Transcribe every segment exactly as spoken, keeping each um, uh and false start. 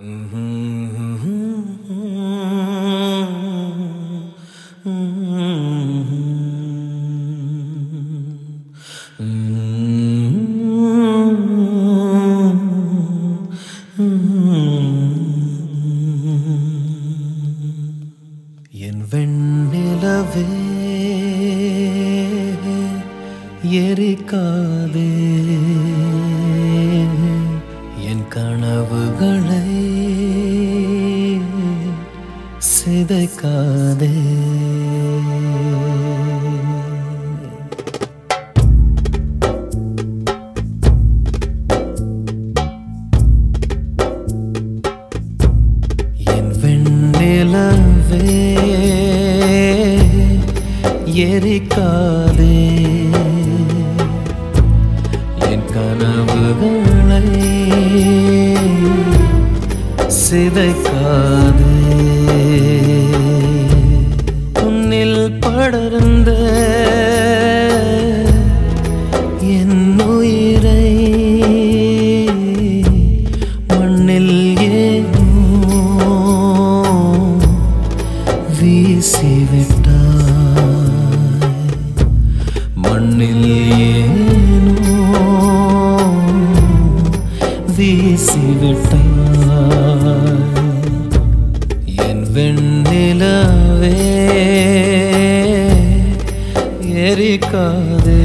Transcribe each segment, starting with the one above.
என் வெண்ணிலவே எரிக்காதே, என் கனவுகளை சிதைக்காதே. என் வெண்ணிலவே எரிக்காதே, என் கனவுகளை சிதைக்காதே. உன்னில் படர்ந்த என் உயிரை மண்ணில் ஏனோ வீசிவிட்டாய், மண்ணில் ஏனோ வீசிவிட்டாய். என் வெண்ணிலவே எரிக்காதே,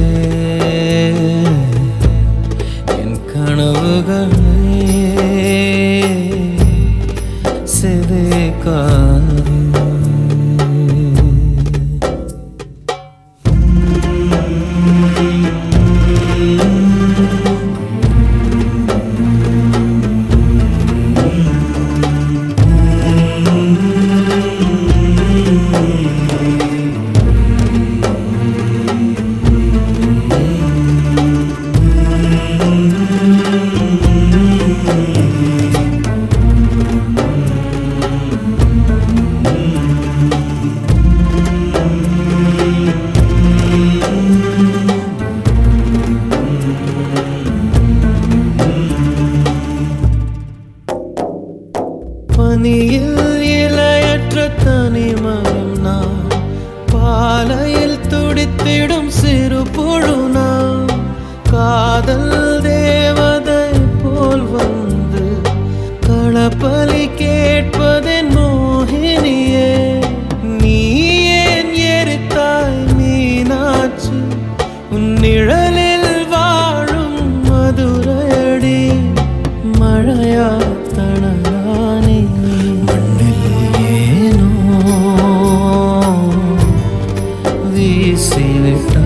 என் கனவுகளை சிதைக்காதே. பனியில் இலையற்ற தனிமரம் நான், பாலையில் துடித்திடும் சிறு புழு நான். காதல் தேவதை போல் வந்து களப்பலி கேட்பதென் மோகினியே. நீ ஏன் எரித்தாய் மீனாட்சி, உன் நிழலில் வாழும் மதுரையடி. மழையா தணலானே, மண்ணில் ஏனோ வீசிவிட்டாய்.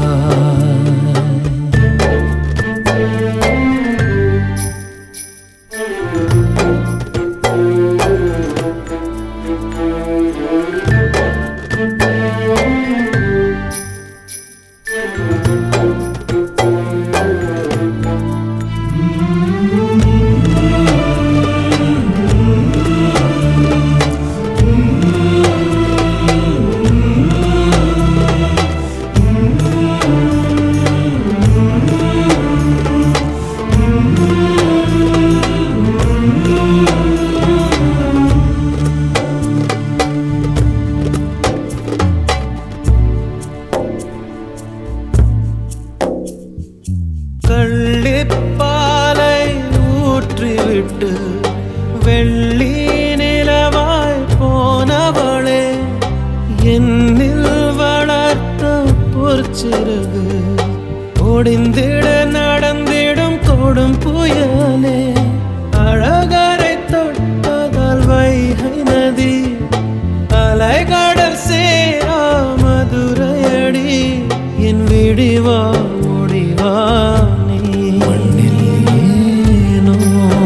கள்ளிப்பாலை ஊற்றிவிட்டு வெள்ளி நிலவாய் போனவளே, என்னில் வளர்த்த பொற்சிறகு ஒடிந்திட நடந்திடும் கொடும் புயலே. அழகரை தொட்டதால் வைகை நதி, அலைகடல் சேரா மதுரையடி. என் விடிவா முடிவா நீ, மண்ணில் ஏனோ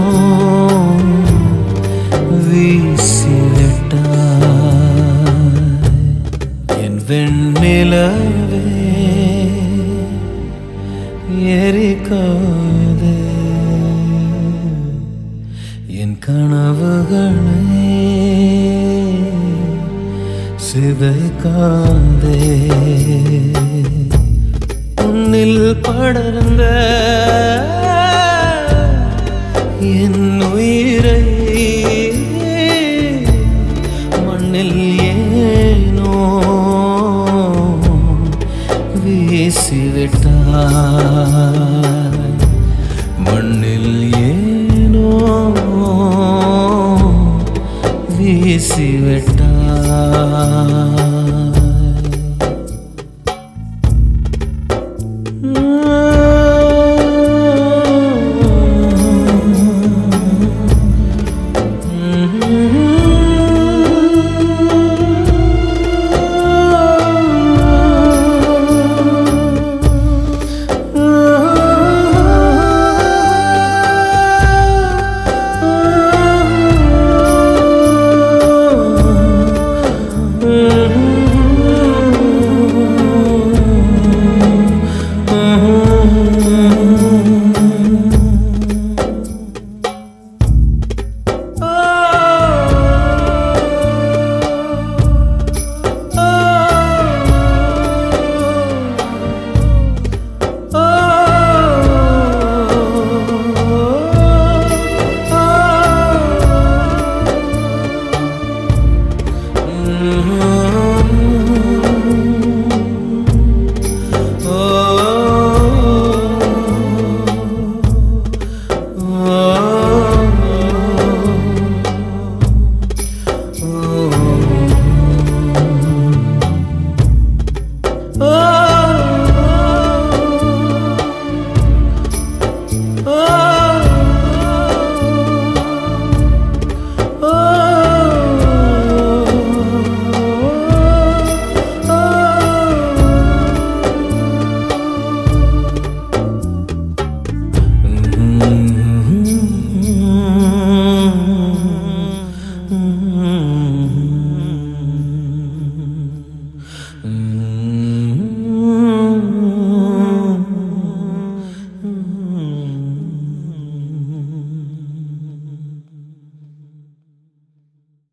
வீசிவிட்டாய். என் வெண்ணிலவே எரிக்காதே, என் கனவுகளை சிதைக்காதே. உன்னில் படர்ந்த என் உயிரை மண்ணில் ஏனோ வீசிவிட்டாய், மண்ணில் ஏனோ வீசிவிட்டாய்.